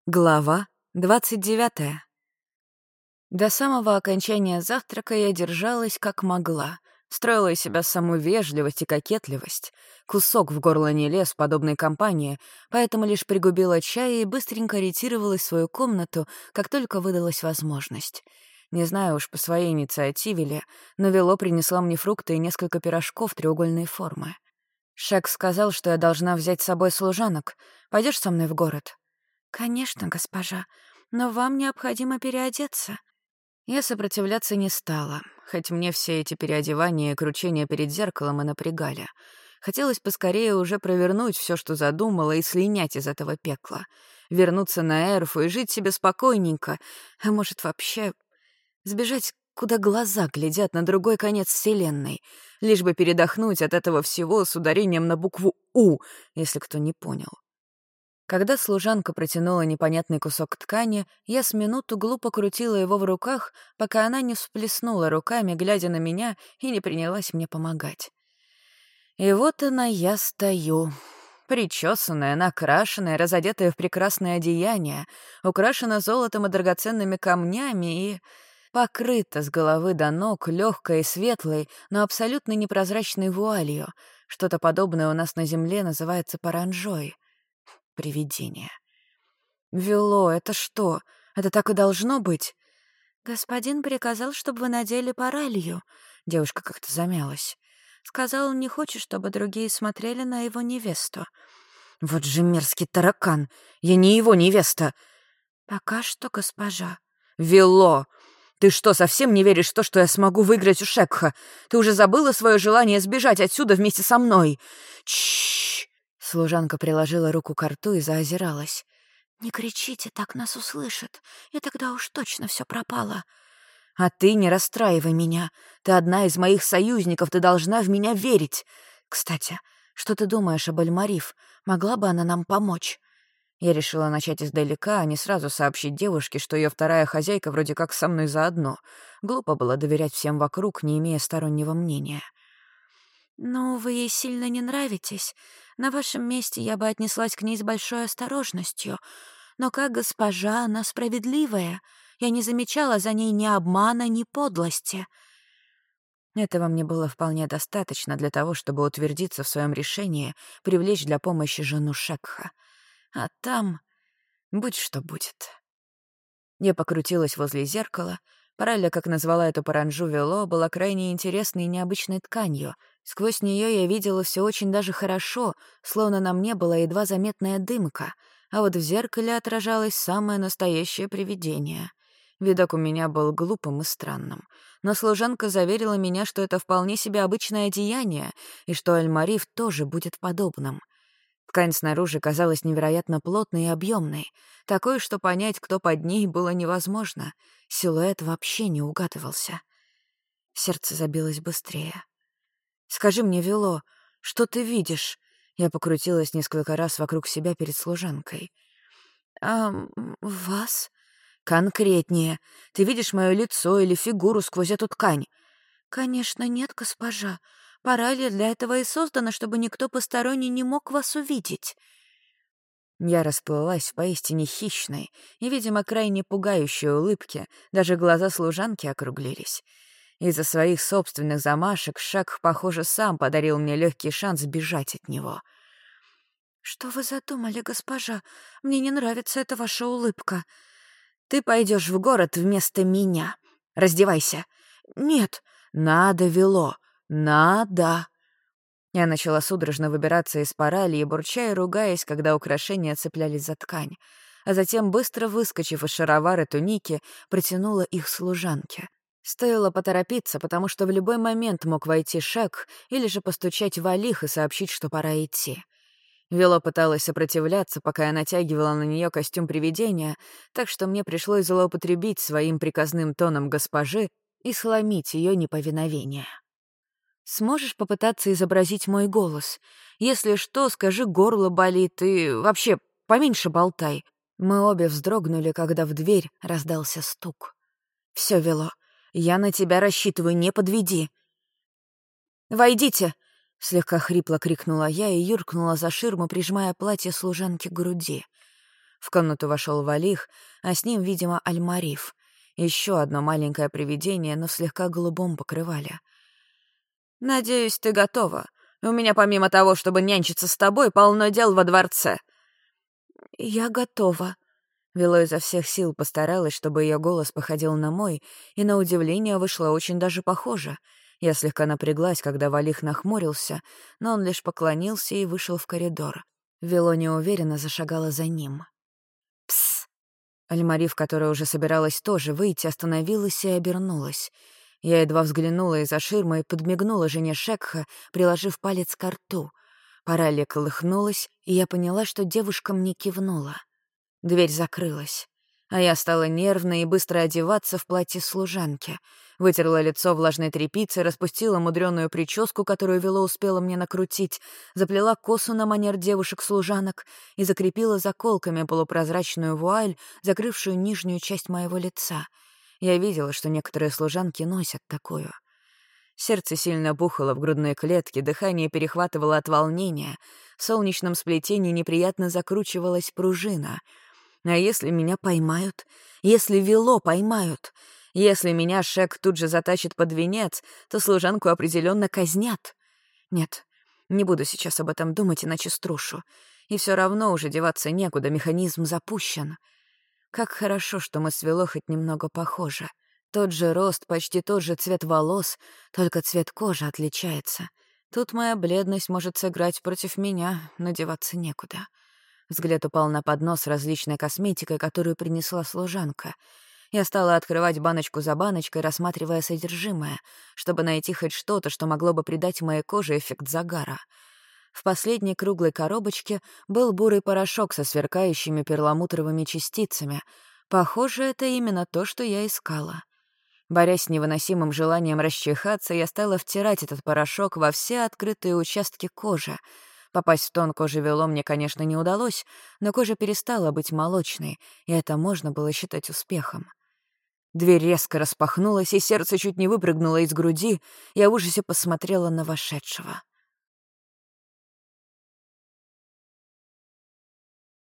Глава 29. До самого окончания завтрака я держалась как могла. Строила из себя самую вежливость и кокетливость. Кусок в горло не лез в подобной компании, поэтому лишь пригубила чай и быстренько ретировалась в свою комнату, как только выдалась возможность. Не знаю уж по своей инициативе ли, но Вело принесла мне фрукты и несколько пирожков треугольной формы. Шек сказал, что я должна взять с собой служанок. Пойдешь со мной в город? «Конечно, госпожа, но вам необходимо переодеться». Я сопротивляться не стала, хоть мне все эти переодевания и кручения перед зеркалом и напрягали. Хотелось поскорее уже провернуть все, что задумала, и слинять из этого пекла. Вернуться на Эрфу и жить себе спокойненько, а может, вообще сбежать, куда глаза глядят, на другой конец вселенной, лишь бы передохнуть от этого всего с ударением на букву «У», если кто не понял. Когда служанка протянула непонятный кусок ткани, я с минуту глупо крутила его в руках, пока она не всплеснула руками, глядя на меня, и не принялась мне помогать. И вот она я стою, причесанная, накрашенная, разодетая в прекрасное одеяние, украшена золотом и драгоценными камнями и покрыта с головы до ног легкой и светлой, но абсолютно непрозрачной вуалью. Что-то подобное у нас на земле называется паранжой. Привидение. «Вело, это что? Это так и должно быть?» «Господин приказал, чтобы вы надели паралью». Девушка как-то замялась. «Сказал, он не хочет, чтобы другие смотрели на его невесту». «Вот же мерзкий таракан! Я не его невеста!» «Пока что, госпожа». «Вело! Ты что, совсем не веришь в то, что я смогу выиграть у Шекха? Ты уже забыла свое желание сбежать отсюда вместе со мной?» «Чш!» Служанка приложила руку к рту и заозиралась. «Не кричите, так нас услышат, и тогда уж точно все пропало». «А ты не расстраивай меня. Ты одна из моих союзников, ты должна в меня верить. Кстати, что ты думаешь об Альмариф? Могла бы она нам помочь?» Я решила начать издалека, а не сразу сообщить девушке, что ее вторая хозяйка вроде как со мной заодно. Глупо было доверять всем вокруг, не имея стороннего мнения. «Ну, вы ей сильно не нравитесь. На вашем месте я бы отнеслась к ней с большой осторожностью. Но как госпожа, она справедливая. Я не замечала за ней ни обмана, ни подлости». Этого мне было вполне достаточно для того, чтобы утвердиться в своем решении привлечь для помощи жену Шекха. А там будь что будет. Я покрутилась возле зеркала. Паралля, как назвала эту паранжу Вело, была крайне интересной и необычной тканью. Сквозь нее я видела все очень даже хорошо, словно на мне была едва заметная дымка, а вот в зеркале отражалось самое настоящее привидение. Видок у меня был глупым и странным. Но служанка заверила меня, что это вполне себе обычное одеяние, и что Альмариф тоже будет подобным. Ткань снаружи казалась невероятно плотной и объемной, такой, что понять, кто под ней, было невозможно. Силуэт вообще не угадывался. Сердце забилось быстрее. «Скажи мне, Вело, что ты видишь?» Я покрутилась несколько раз вокруг себя перед служанкой. Вас?» «Конкретнее. Ты видишь мое лицо или фигуру сквозь эту ткань?» «Конечно нет, госпожа. Паралия для этого и создана, чтобы никто посторонний не мог вас увидеть». Я расплылась в поистине хищной и, видимо, крайне пугающей улыбке, даже глаза служанки округлились. Из-за своих собственных замашек Шак, похоже, сам подарил мне легкий шанс бежать от него. «Что вы задумали, госпожа? Мне не нравится эта ваша улыбка». «Ты пойдешь в город вместо меня. Раздевайся». «Нет». «Надо, Вело, надо». Я начала судорожно выбираться из парали, бурча и ругаясь, когда украшения цеплялись за ткань, а затем, быстро выскочив из шаровары туники, протянула их служанке. Стоило поторопиться, потому что в любой момент мог войти Шек или же постучать в Алих и сообщить, что пора идти. Вело пыталась сопротивляться, пока я натягивала на нее костюм привидения, так что мне пришлось злоупотребить своим приказным тоном госпожи и сломить ее неповиновение. «Сможешь попытаться изобразить мой голос? Если что, скажи, горло болит, и вообще поменьше болтай». Мы обе вздрогнули, когда в дверь раздался стук. «Все, Вело, я на тебя рассчитываю, не подведи». «Войдите!» — слегка хрипло крикнула я и юркнула за ширму, прижимая платье служанки к груди. В комнату вошел Валих, а с ним, видимо, Альмариф. Еще одно маленькое привидение, но в слегка голубом покрывале. «Надеюсь, ты готова. У меня, помимо того, чтобы нянчиться с тобой, полно дел во дворце». «Я готова». Вело изо всех сил постаралась, чтобы ее голос походил на мой, и на удивление вышло очень даже похоже. Я слегка напряглась, когда Валих нахмурился, но он лишь поклонился и вышел в коридор. Вело неуверенно зашагала за ним. «Псс!» Альмариф, которая уже собиралась тоже выйти, остановилась и обернулась. Я едва взглянула из-за ширмы и подмигнула жене Шекха, приложив палец ко рту. Паралия колыхнулась, и я поняла, что девушка мне кивнула. Дверь закрылась, а я стала нервной и быстро одеваться в платье служанки. Вытерла лицо влажной тряпицей, распустила мудрёную прическу, которую Вело успела мне накрутить, заплела косу на манер девушек-служанок и закрепила заколками полупрозрачную вуаль, закрывшую нижнюю часть моего лица. Я видела, что некоторые служанки носят такую. Сердце сильно бухало в грудной клетке, дыхание перехватывало от волнения, в солнечном сплетении неприятно закручивалась пружина. А если меня поймают? Если Вело поймают? Если меня Шек тут же затащит под венец, то служанку определенно казнят. Нет, не буду сейчас об этом думать, иначе струшу. И все равно уже деваться некуда, механизм запущен. Как хорошо, что мы с Вело хоть немного похожи. Тот же рост, почти тот же цвет волос, только цвет кожи отличается. Тут моя бледность может сыграть против меня, но деваться некуда. Взгляд упал на поднос с различной косметикой, которую принесла служанка. Я стала открывать баночку за баночкой, рассматривая содержимое, чтобы найти хоть что-то, что могло бы придать моей коже эффект загара. В последней круглой коробочке был бурый порошок со сверкающими перламутровыми частицами. Похоже, это именно то, что я искала. Борясь с невыносимым желанием расчихаться, я стала втирать этот порошок во все открытые участки кожи. Попасть в тон кожи Вело мне, конечно, не удалось, но кожа перестала быть молочной, и это можно было считать успехом. Дверь резко распахнулась, и сердце чуть не выпрыгнуло из груди. Я в ужасе посмотрела на вошедшего.